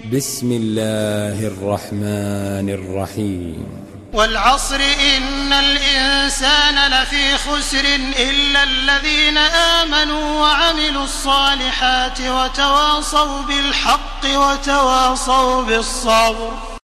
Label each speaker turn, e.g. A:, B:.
A: بسم الله الرحمن الرحيم.
B: والعصر إن الإنسان لفي خسر إلا الذين آمنوا وعملوا الصالحات وتواصوا بالحق وتواصوا بالصبر.